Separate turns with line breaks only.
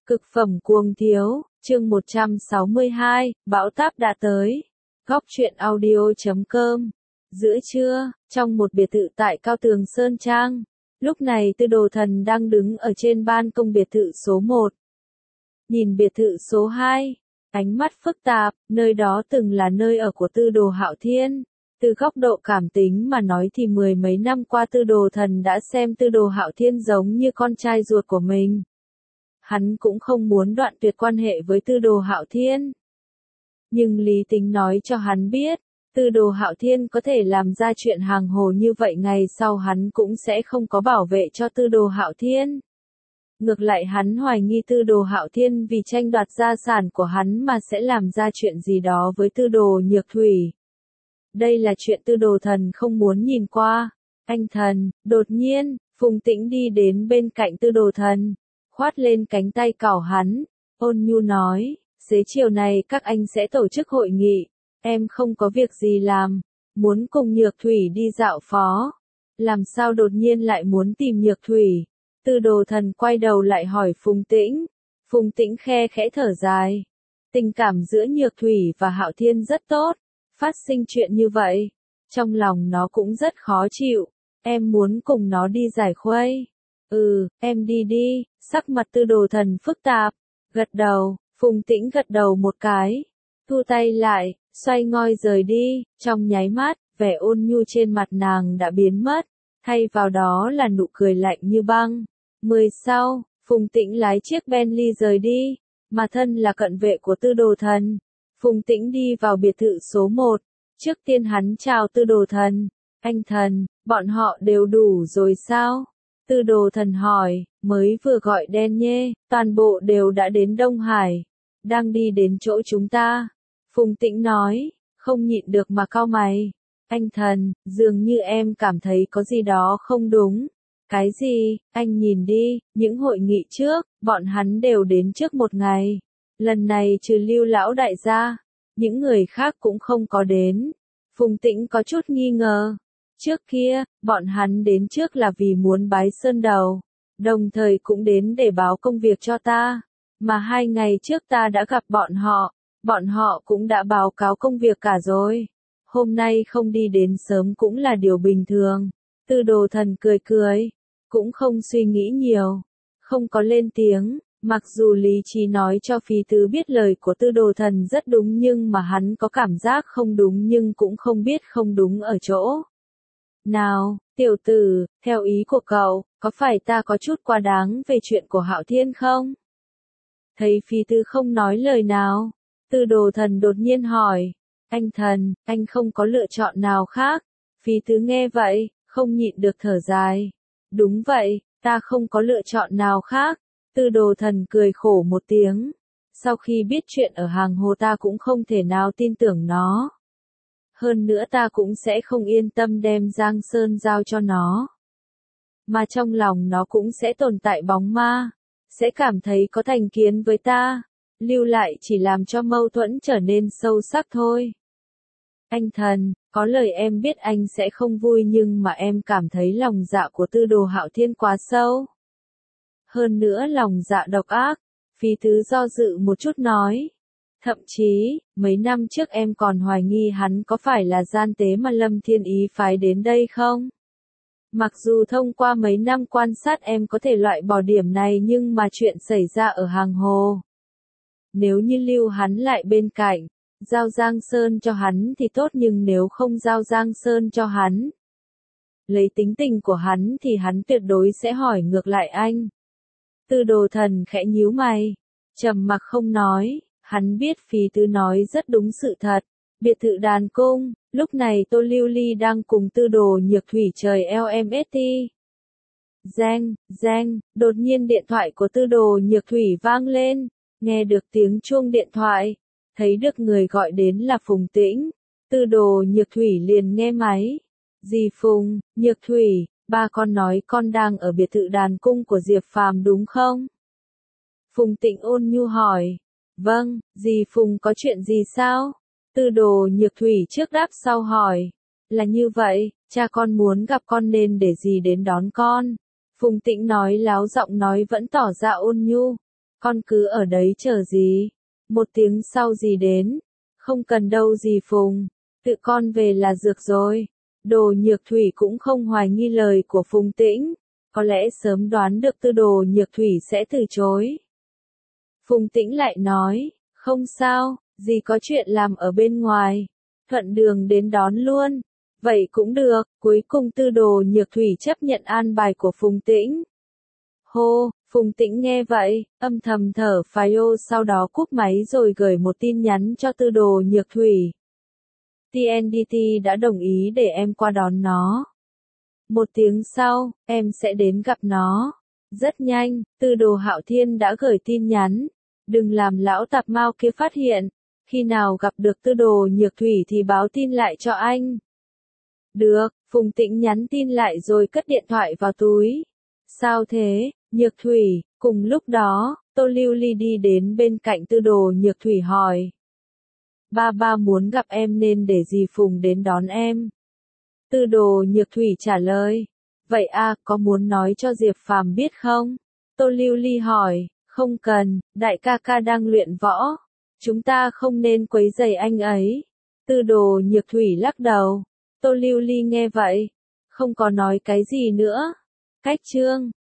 Cực phẩm cuồng thiếu, chương 162, bão táp đã tới. Góc truyện audio.com. Giữa trưa, trong một biệt thự tại Cao Tường Sơn Trang, lúc này Tư Đồ Thần đang đứng ở trên ban công biệt thự số 1. Nhìn biệt thự số 2, ánh mắt phức tạp, nơi đó từng là nơi ở của Tư Đồ Hạo Thiên. Từ góc độ cảm tính mà nói thì mười mấy năm qua Tư Đồ Thần đã xem Tư Đồ Hạo Thiên giống như con trai ruột của mình. Hắn cũng không muốn đoạn tuyệt quan hệ với Tư Đồ Hạo Thiên. Nhưng lý tính nói cho hắn biết, Tư Đồ Hạo Thiên có thể làm ra chuyện hàng hồ như vậy, ngày sau hắn cũng sẽ không có bảo vệ cho Tư Đồ Hạo Thiên. Ngược lại hắn hoài nghi Tư Đồ Hạo Thiên vì tranh đoạt gia sản của hắn mà sẽ làm ra chuyện gì đó với Tư Đồ Nhược Thủy. Đây là chuyện Tư Đồ Thần không muốn nhìn qua. Anh thần, đột nhiên, Phùng Tĩnh đi đến bên cạnh Tư Đồ Thần, khoát lên cánh tay cào hắn, ôn nhu nói, xế chiều này các anh sẽ tổ chức hội nghị, em không có việc gì làm, muốn cùng Nhược Thủy đi dạo phố. Làm sao đột nhiên lại muốn tìm Nhược Thủy? Tư Đồ Thần quay đầu lại hỏi Phùng Tĩnh. Phùng Tĩnh khe khẽ thở dài. Tình cảm giữa Nhược Thủy và Hạo Thiên rất tốt, phát sinh chuyện như vậy, trong lòng nó cũng rất khó chịu, em muốn cùng nó đi giải khuây. Em đi đi, sắc mặt Tư Đồ Thần phức tạp, gật đầu, Phùng Tĩnh gật đầu một cái, thu tay lại, xoay ngoi rời đi, trong nháy mắt, vẻ ôn nhu trên mặt nàng đã biến mất, thay vào đó là nụ cười lạnh như băng. Sau, Phùng Tĩnh lái chiếc Bentley rời đi, mà thân là cận vệ của Tư Đồ Thần. Phùng Tĩnh đi vào biệt thự số 1, trước tiên hắn chào Tư Đồ Thần, anh thần, bọn họ đều đủ rồi sao? Tư Đồ Thần hỏi, mới vừa gọi đen nhê, toàn bộ đều đã đến Đông Hải, đang đi đến chỗ chúng ta. Phùng Tĩnh nói, không nhịn được mà cau mày, anh thần, dường như em cảm thấy có gì đó không đúng. Cái gì? Anh nhìn đi, những hội nghị trước, bọn hắn đều đến trước một ngày. Lần này trừ Lưu lão đại gia, những người khác cũng không có đến. Phùng Tĩnh có chút nghi ngờ. Trước kia, bọn hắn đến trước là vì muốn bái sơn đầu, đồng thời cũng đến để báo công việc cho ta. Mà 2 ngày trước ta đã gặp bọn họ cũng đã báo cáo công việc cả rồi. Hôm nay không đi đến sớm cũng là điều bình thường. Tư Đồ Thần cười cười, cũng không suy nghĩ nhiều, không có lên tiếng. Mặc dù lý trí nói cho Phi Tứ biết lời của Tư Đồ Thần rất đúng, nhưng mà hắn có cảm giác không đúng, nhưng cũng không biết không đúng ở chỗ nào. Tiểu tử, theo ý của cậu, có phải ta có chút quá đáng về chuyện của Hạo Thiên không? Thấy Phi Tứ không nói lời nào, Tư Đồ Thần đột nhiên hỏi, anh thần, anh không có lựa chọn nào khác? Phi Tứ nghe vậy, không nhịn được thở dài. Đúng vậy, ta không có lựa chọn nào khác. Tư Đồ Thần cười khổ một tiếng. Sau khi biết chuyện ở hàng hồ ta cũng không thể nào tin tưởng nó. Hơn nữa ta cũng sẽ không yên tâm đem Giang Sơn giao cho nó. Mà trong lòng nó cũng sẽ tồn tại bóng ma. Sẽ cảm thấy có thành kiến với ta. Lưu lại chỉ làm cho mâu thuẫn trở nên sâu sắc thôi. Anh thần, có lời em biết anh sẽ không vui, nhưng mà em cảm thấy lòng dạ của Tư Đồ Hạo Thiên quá sâu. Hơn nữa lòng dạ độc ác. Phi Tứ do dự một chút nói. Thậm chí, mấy năm trước em còn hoài nghi hắn có phải là gian tế mà Lâm Thiên Ý phái đến đây không? Mặc dù thông qua mấy năm quan sát em có thể loại bỏ điểm này, nhưng mà chuyện xảy ra ở hàng hồ. Nếu như lưu hắn lại bên cạnh, giao Giang Sơn cho hắn thì tốt, nhưng nếu không giao Giang Sơn cho hắn, lấy tính tình của hắn thì hắn tuyệt đối sẽ hỏi ngược lại anh. Tư Đồ Thần khẽ nhíu mày, trầm mặc không nói, hắn biết Phi Tứ nói rất đúng sự thật. Biệt thự Đàn Cung, lúc này Tô Lưu Ly đang cùng Tư Đồ Nhược Thủy trời LMST. Reng, đột nhiên điện thoại của Tư Đồ Nhược Thủy vang lên, nghe được tiếng chuông điện thoại, thấy được người gọi đến là Phùng Tĩnh. Tư Đồ Nhược Thủy liền nghe máy. Dì Phùng, Nhược Thủy, ba con nói con đang ở biệt thự Đàn Cung của Diệp Phàm đúng không? Phùng Tĩnh ôn nhu hỏi. Vâng, dì Phùng có chuyện gì sao? Tư Đồ Nhược Thủy trước đáp sau hỏi. Là như vậy, cha con muốn gặp con nên để dì đến đón con. Phùng Tĩnh nói láo giọng nói vẫn tỏ ra ôn nhu. Con cứ ở đấy chờ gì? Một tiếng sau dì đến. Không cần đâu dì Phùng. Tự con về là dược rồi. Đồ Nhược Thủy cũng không hoài nghi lời của Phùng Tĩnh. Có lẽ sớm đoán được Tư Đồ Nhược Thủy sẽ từ chối. Phùng Tĩnh lại nói, không sao, dì có chuyện làm ở bên ngoài. Thuận đường đến đón luôn. Vậy cũng được, cuối cùng Tư Đồ Nhược Thủy chấp nhận an bài của Phùng Tĩnh. Hô, Phùng Tĩnh nghe vậy, âm thầm thở phào sau đó cúp máy rồi gửi một tin nhắn cho Tư Đồ Nhược Thủy. TNDT đã đồng ý để em qua đón nó. Một tiếng sau, em sẽ đến gặp nó. Rất nhanh, Tư Đồ Hạo Thiên đã gửi tin nhắn. Đừng làm lão tạp mao kia phát hiện. Khi nào gặp được Tư Đồ Nhược Thủy thì báo tin lại cho anh. Được, Phùng Tĩnh nhắn tin lại rồi cất điện thoại vào túi. Sao thế, Nhược Thủy? Cùng lúc đó, Tô Lưu Ly đi đến bên cạnh Tư Đồ Nhược Thủy hỏi. Ba muốn gặp em nên để dì Phùng đến đón em. Tư Đồ Nhược Thủy trả lời. Vậy có muốn nói cho Diệp Phàm biết không? Tô Lưu Ly hỏi. Không cần, đại ca ca đang luyện võ. Chúng ta không nên quấy rầy anh ấy. Tư Đồ Nhược Thủy lắc đầu. Tô Lưu Ly nghe vậy. Không có nói cái gì nữa. Cách chương